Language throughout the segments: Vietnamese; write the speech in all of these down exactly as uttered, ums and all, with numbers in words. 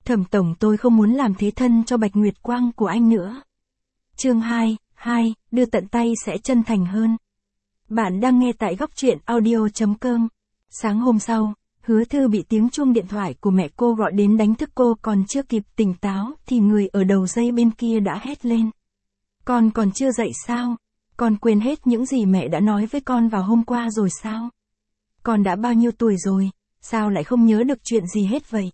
Thẩm tổng, tôi không muốn làm thế thân cho Bạch Nguyệt Quang của anh nữa. Chương hai, hai, đưa tận tay sẽ chân thành hơn. Bạn đang nghe tại góc truyện audio chấm com. Sáng hôm sau, Hứa Thư bị tiếng chuông điện thoại của mẹ cô gọi đến đánh thức cô, còn chưa kịp tỉnh táo thì người ở đầu dây bên kia đã hét lên. Con còn chưa dậy sao? Con quên hết những gì mẹ đã nói với con vào hôm qua rồi sao? Con đã bao nhiêu tuổi rồi, sao lại không nhớ được chuyện gì hết vậy?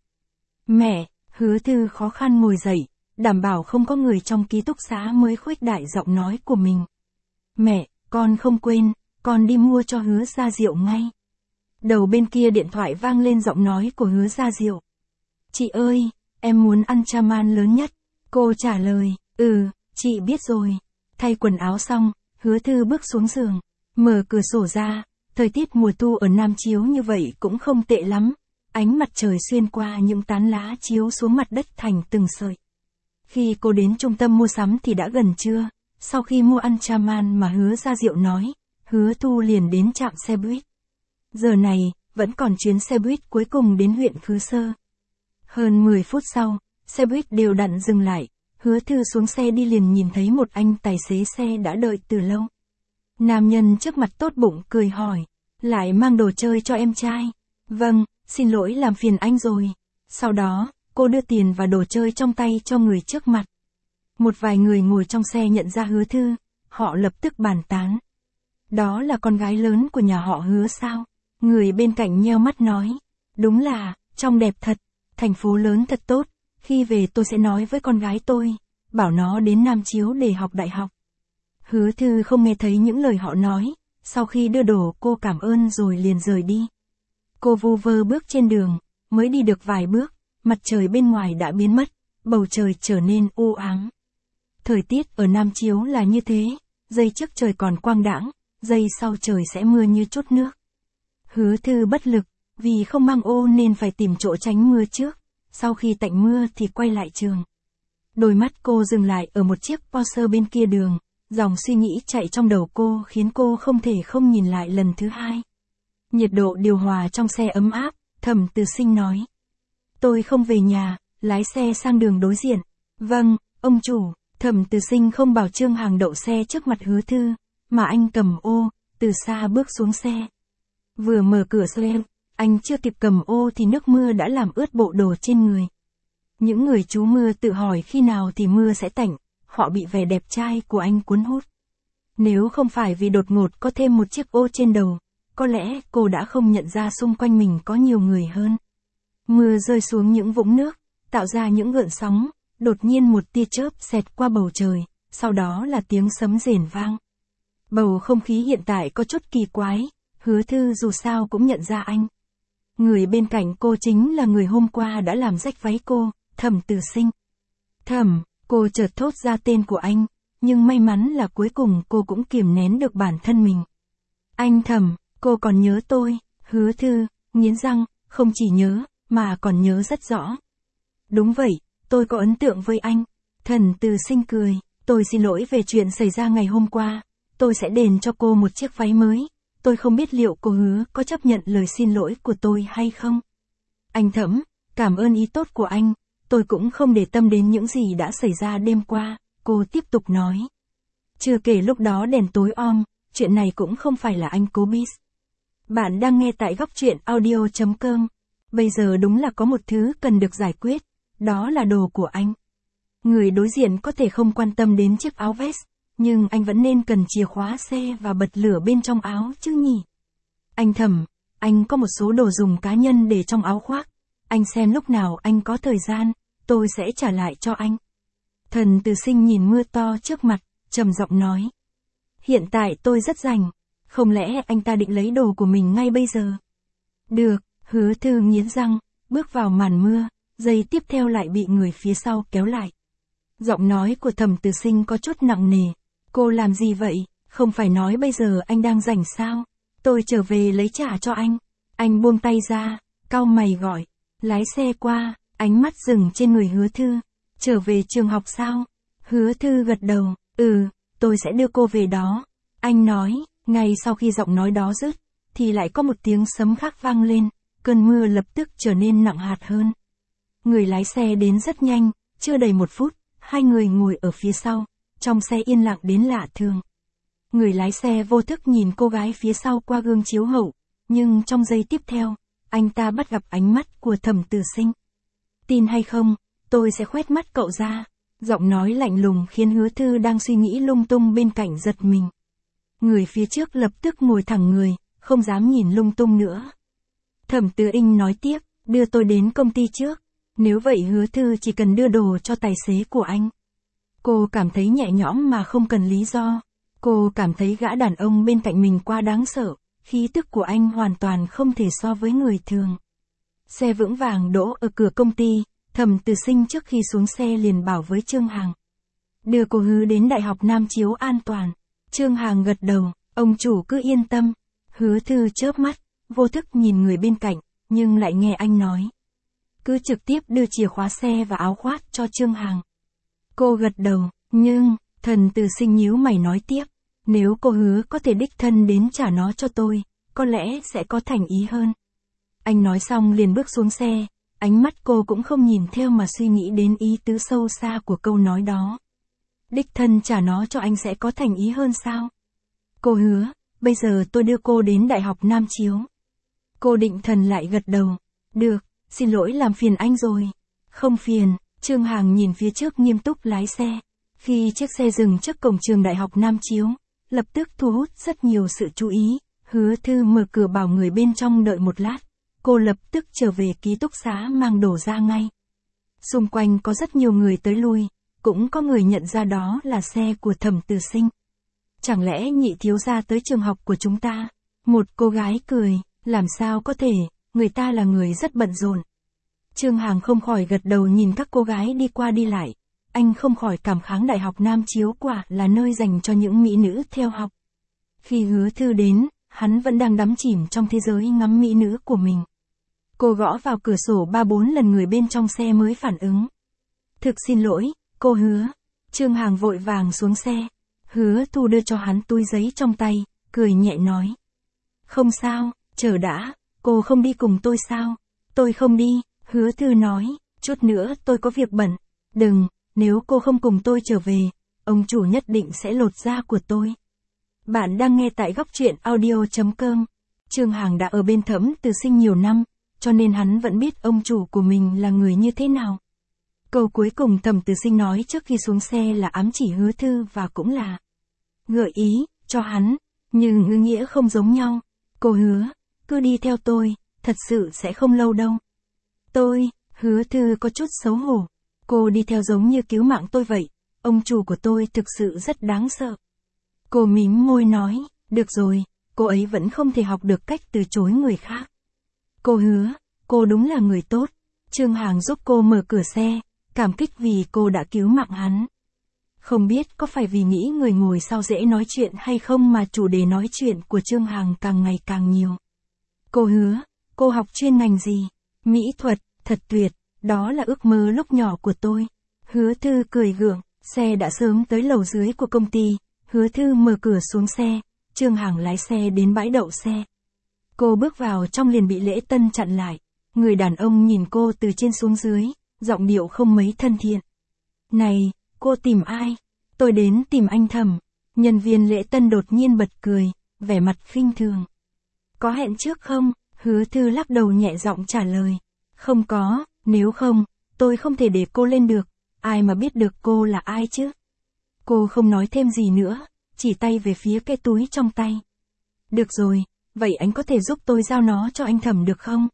Mẹ, Hứa Thư khó khăn ngồi dậy, đảm bảo không có người trong ký túc xá mới khuếch đại giọng nói của mình. Mẹ, con không quên, con đi mua cho Hứa Gia Diệu ngay. Đầu bên kia điện thoại vang lên giọng nói của Hứa Gia Diệu. Chị ơi, em muốn ăn cha man lớn nhất. Cô trả lời, ừ, chị biết rồi. Thay quần áo xong, Hứa Thư bước xuống giường, mở cửa sổ ra, thời tiết mùa thu ở Nam Chiếu như vậy cũng không tệ lắm. Ánh mặt trời xuyên qua những tán lá chiếu xuống mặt đất thành từng sợi. Khi cô đến trung tâm mua sắm thì đã gần trưa, sau khi mua ăn cha man mà Hứa Gia Diệu nói, Hứa Thu liền đến trạm xe buýt. Giờ này, vẫn còn chuyến xe buýt cuối cùng đến huyện Phú Sơ. Hơn mười phút sau, xe buýt đều đặn dừng lại, Hứa Thư xuống xe đi liền nhìn thấy một anh tài xế xe đã đợi từ lâu. Nam nhân trước mặt tốt bụng cười hỏi, lại mang đồ chơi cho em trai. Vâng, xin lỗi làm phiền anh rồi. Sau đó, cô đưa tiền và đồ chơi trong tay cho người trước mặt. Một vài người ngồi trong xe nhận ra Hứa Thư, họ lập tức bàn tán. Đó là con gái lớn của nhà họ Hứa sao? Người bên cạnh nheo mắt nói, đúng là, trông đẹp thật, thành phố lớn thật tốt, khi về tôi sẽ nói với con gái tôi, bảo nó đến Nam Chiếu để học đại học. Hứa Thư không nghe thấy những lời họ nói, sau khi đưa đồ cô cảm ơn rồi liền rời đi. Cô vu vơ bước trên đường, mới đi được vài bước, mặt trời bên ngoài đã biến mất, bầu trời trở nên u ám. Thời tiết ở Nam Chiếu là như thế, giây trước trời còn quang đãng, giây sau trời sẽ mưa như chút nước. Hứa Thư bất lực, vì không mang ô nên phải tìm chỗ tránh mưa trước, sau khi tạnh mưa thì quay lại trường. Đôi mắt cô dừng lại ở một chiếc Porsche bên kia đường, dòng suy nghĩ chạy trong đầu cô khiến cô không thể không nhìn lại lần thứ hai. Nhiệt độ điều hòa trong xe ấm áp, Thẩm Từ Sinh nói. Tôi không về nhà, lái xe sang đường đối diện. Vâng, ông chủ. Thẩm Từ Sinh không bảo Trương Hàng đậu xe trước mặt Hứa Thư, mà anh cầm ô, từ xa bước xuống xe. Vừa mở cửa xe, anh chưa kịp cầm ô thì nước mưa đã làm ướt bộ đồ trên người. Những người trú mưa tự hỏi khi nào thì mưa sẽ tạnh, họ bị vẻ đẹp trai của anh cuốn hút. Nếu không phải vì đột ngột có thêm một chiếc ô trên đầu, có lẽ cô đã không nhận ra xung quanh mình có nhiều người hơn. Mưa rơi xuống những vũng nước, tạo ra những gợn sóng, đột nhiên một tia chớp xẹt qua bầu trời, sau đó là tiếng sấm rền vang. Bầu không khí hiện tại có chút kỳ quái, Hứa Thư dù sao cũng nhận ra anh. Người bên cạnh cô chính là người hôm qua đã làm rách váy cô, Thẩm Từ Sinh. Thẩm, cô chợt thốt ra tên của anh, nhưng may mắn là cuối cùng cô cũng kiềm nén được bản thân mình. Anh Thẩm, cô còn nhớ tôi? Hứa Thư nghiến răng, không chỉ nhớ, mà còn nhớ rất rõ. Đúng vậy, tôi có ấn tượng với anh. Thẩm Từ Sinh cười, tôi xin lỗi về chuyện xảy ra ngày hôm qua, tôi sẽ đền cho cô một chiếc váy mới. Tôi không biết liệu cô Hứa có chấp nhận lời xin lỗi của tôi hay không. Anh Thẩm, cảm ơn ý tốt của anh, tôi cũng không để tâm đến những gì đã xảy ra đêm qua, cô tiếp tục nói. Chưa kể lúc đó đèn tối om, chuyện này cũng không phải là anh cố biết. Bạn đang nghe tại góc truyện audio chấm com. Bây giờ đúng là có một thứ cần được giải quyết, đó là đồ của anh. Người đối diện có thể không quan tâm đến chiếc áo vest, nhưng anh vẫn nên cần chìa khóa xe và bật lửa bên trong áo chứ nhỉ. Anh Thẩm, anh có một số đồ dùng cá nhân để trong áo khoác. Anh xem lúc nào anh có thời gian, tôi sẽ trả lại cho anh. Thẩm Từ Sinh nhìn mưa to trước mặt, trầm giọng nói. Hiện tại tôi rất rảnh, không lẽ anh ta định lấy đồ của mình ngay bây giờ? Được, Hứa Thư nghiến răng, bước vào màn mưa, giây tiếp theo lại bị người phía sau kéo lại. Giọng nói của Thẩm Từ Sinh có chút nặng nề. Cô làm gì vậy? Không phải nói bây giờ anh đang rảnh sao? Tôi trở về lấy trả cho anh. Anh buông tay ra, cau mày gọi. Lái xe qua, ánh mắt dừng trên người Hứa Thư. Trở về trường học sao? Hứa Thư gật đầu, ừ, tôi sẽ đưa cô về đó. Anh nói, ngay sau khi giọng nói đó dứt, thì lại có một tiếng sấm khác vang lên, cơn mưa lập tức trở nên nặng hạt hơn. Người lái xe đến rất nhanh, chưa đầy một phút, hai người ngồi ở phía sau, trong xe yên lặng đến lạ thường. Người lái xe vô thức nhìn cô gái phía sau qua gương chiếu hậu, nhưng trong giây tiếp theo, anh ta bắt gặp ánh mắt của Thẩm Tử Sinh. Tin hay không, tôi sẽ khoét mắt cậu ra. Giọng nói lạnh lùng khiến Hứa Thư đang suy nghĩ lung tung bên cạnh giật mình. Người phía trước lập tức ngồi thẳng người, không dám nhìn lung tung nữa. Thẩm Tử Sinh nói tiếp, đưa tôi đến công ty trước. Nếu vậy Hứa Thư chỉ cần đưa đồ cho tài xế của anh. Cô cảm thấy nhẹ nhõm mà không cần lý do. Cô cảm thấy gã đàn ông bên cạnh mình quá đáng sợ, khí tức của anh hoàn toàn không thể so với người thường. Xe vững vàng đỗ ở cửa công ty, Thẩm Tử Sinh trước khi xuống xe liền bảo với Trương Hằng. Đưa cô Hứa đến Đại học Nam Chiếu an toàn. Trương Hằng gật đầu, ông chủ cứ yên tâm. Hứa Thư chớp mắt, vô thức nhìn người bên cạnh, nhưng lại nghe anh nói. Cứ trực tiếp đưa chìa khóa xe và áo khoác cho Trương Hằng. Cô gật đầu, nhưng, Thẩm Tử Sinh nhíu mày nói tiếp. Nếu cô Hứa có thể đích thân đến trả nó cho tôi, có lẽ sẽ có thành ý hơn. Anh nói xong liền bước xuống xe, ánh mắt cô cũng không nhìn theo mà suy nghĩ đến ý tứ sâu xa của câu nói đó. Đích thân trả nó cho anh sẽ có thành ý hơn sao? Cô Hứa, bây giờ tôi đưa cô đến Đại học Nam Chiếu. Cô Định Thần lại gật đầu. Được, xin lỗi làm phiền anh rồi. Không phiền, Trương Hằng nhìn phía trước nghiêm túc lái xe. Khi chiếc xe dừng trước cổng trường Đại học Nam Chiếu, lập tức thu hút rất nhiều sự chú ý. Hứa Thư mở cửa bảo người bên trong đợi một lát. Cô lập tức trở về ký túc xá mang đồ ra ngay. Xung quanh có rất nhiều người tới lui, cũng có người nhận ra đó là xe của Thẩm Tử Sinh. Chẳng lẽ nhị thiếu gia tới trường học của chúng ta? Một cô gái cười, làm sao có thể, người ta là người rất bận rộn. Trương Hằng không khỏi gật đầu nhìn các cô gái đi qua đi lại. Anh không khỏi cảm kháng Đại học Nam Chiếu quả là nơi dành cho những mỹ nữ theo học. Khi Hứa Thư đến, hắn vẫn đang đắm chìm trong thế giới ngắm mỹ nữ của mình. Cô gõ vào cửa sổ ba bốn lần người bên trong xe mới phản ứng. Thực xin lỗi, cô Hứa. Trương Hằng vội vàng xuống xe. Hứa Thu đưa cho hắn túi giấy trong tay, cười nhẹ nói. Không sao, chờ đã, cô không đi cùng tôi sao? Tôi không đi, Hứa Thư nói, chút nữa tôi có việc bận. Đừng, nếu cô không cùng tôi trở về, ông chủ nhất định sẽ lột da của tôi. Bạn đang nghe tại góc truyện audio chấm com. Trương Hằng đã ở bên Thẩm Tử Sinh nhiều năm, cho nên hắn vẫn biết ông chủ của mình là người như thế nào. Câu cuối cùng Thẩm Tử Sinh nói trước khi xuống xe là ám chỉ Hứa Thư và cũng là gợi ý cho hắn, nhưng ngữ nghĩa không giống nhau. Cô Hứa, cứ đi theo tôi, thật sự sẽ không lâu đâu. Tôi, Hứa Thư có chút xấu hổ. Cô đi theo giống như cứu mạng tôi vậy, ông chủ của tôi thực sự rất đáng sợ. Cô mím môi nói, được rồi, cô ấy vẫn không thể học được cách từ chối người khác. Cô Hứa, cô đúng là người tốt. Trương Hằng giúp cô mở cửa xe, cảm kích vì cô đã cứu mạng hắn. Không biết có phải vì nghĩ người ngồi sau dễ nói chuyện hay không mà chủ đề nói chuyện của Trương Hằng càng ngày càng nhiều. Cô Hứa, cô học chuyên ngành gì? Mỹ thuật, thật tuyệt, đó là ước mơ lúc nhỏ của tôi. Hứa Thư cười gượng, xe đã sớm tới lầu dưới của công ty. Hứa Thư mở cửa xuống xe, Trương Hằng lái xe đến bãi đậu xe. Cô bước vào trong liền bị Lễ Tân chặn lại. Người đàn ông nhìn cô từ trên xuống dưới, giọng điệu không mấy thân thiện. Này, cô tìm ai? Tôi đến tìm anh Thẩm. Nhân viên Lễ Tân đột nhiên bật cười, vẻ mặt khinh thường. Có hẹn trước không? Hứa Thư lắc đầu nhẹ giọng trả lời. Không có, nếu không, tôi không thể để cô lên được. Ai mà biết được cô là ai chứ? Cô không nói thêm gì nữa, chỉ tay về phía cái túi trong tay. Được rồi, vậy anh có thể giúp tôi giao nó cho anh Thẩm được không?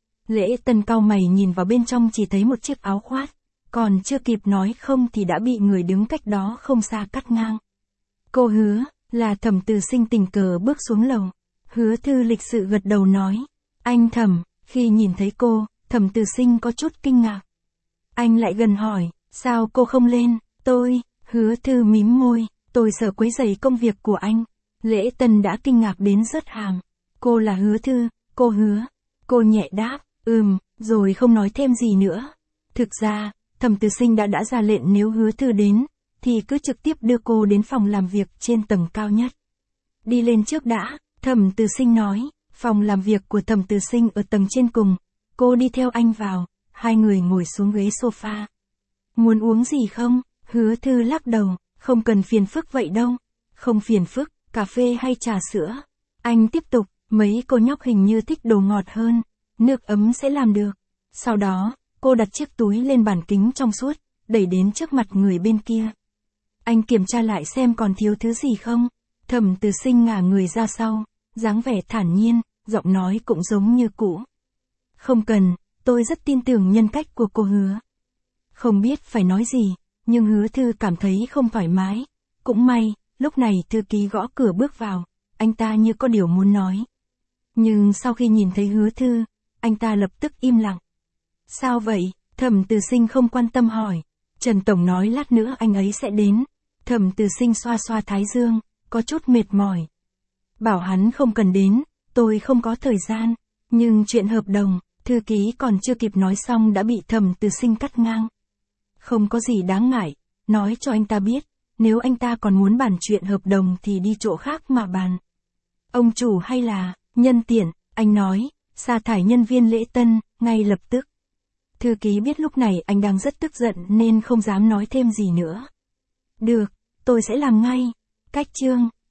Lễ Tân cau mày nhìn vào bên trong chỉ thấy một chiếc áo khoác, còn chưa kịp nói không thì đã bị người đứng cách đó không xa cắt ngang. Cô Hứa, là Thẩm Tử Sinh tình cờ bước xuống lầu. Hứa Thư lịch sự gật đầu nói, anh Thẩm. Khi nhìn thấy cô, Thẩm Tử Sinh có chút kinh ngạc. Anh lại gần hỏi, sao cô không lên? Tôi, Hứa Thư mím môi, tôi sợ quấy rầy công việc của anh. Lễ Tân đã kinh ngạc đến rớt hàm. Cô là Hứa Thư, cô Hứa. Cô nhẹ đáp, ừm, rồi không nói thêm gì nữa. Thực ra, Thẩm Tử Sinh đã đã ra lệnh nếu Hứa Thư đến, thì cứ trực tiếp đưa cô đến phòng làm việc trên tầng cao nhất. Đi lên trước đã, Thẩm Tử Sinh nói. Phòng làm việc của Thẩm Tử Sinh ở tầng trên cùng. Cô đi theo anh vào. hai người ngồi xuống ghế sofa. Muốn uống gì không? Hứa Thư lắc đầu, không cần phiền phức vậy đâu. Không phiền phức, cà phê hay trà sữa? Anh tiếp tục, mấy cô nhóc hình như thích đồ ngọt hơn, nước ấm sẽ làm được. Sau đó, cô đặt chiếc túi lên bàn kính trong suốt, đẩy đến trước mặt người bên kia. Anh kiểm tra lại xem còn thiếu thứ gì không. Thẩm Từ Sinh ngả người ra sau, dáng vẻ thản nhiên, giọng nói cũng giống như cũ. Không cần, tôi rất tin tưởng nhân cách của cô Hứa. Không biết phải nói gì, nhưng Hứa Thư cảm thấy không thoải mái. Cũng may, lúc này thư ký gõ cửa bước vào, anh ta như có điều muốn nói. Nhưng sau khi nhìn thấy Hứa Thư, anh ta lập tức im lặng. Sao vậy? Thẩm Từ Sinh không quan tâm hỏi. Trần Tổng nói lát nữa anh ấy sẽ đến. Thẩm Từ Sinh xoa xoa thái dương, có chút mệt mỏi. Bảo hắn không cần đến, tôi không có thời gian. Nhưng chuyện hợp đồng, thư ký còn chưa kịp nói xong đã bị Thẩm Từ Sinh cắt ngang. Không có gì đáng ngại, nói cho anh ta biết, nếu anh ta còn muốn bàn chuyện hợp đồng thì đi chỗ khác mà bàn. Ông chủ hay là, nhân tiện, anh nói, sa thải nhân viên lễ tân, ngay lập tức. Thư ký biết lúc này anh đang rất tức giận nên không dám nói thêm gì nữa. Được, tôi sẽ làm ngay. Cách chương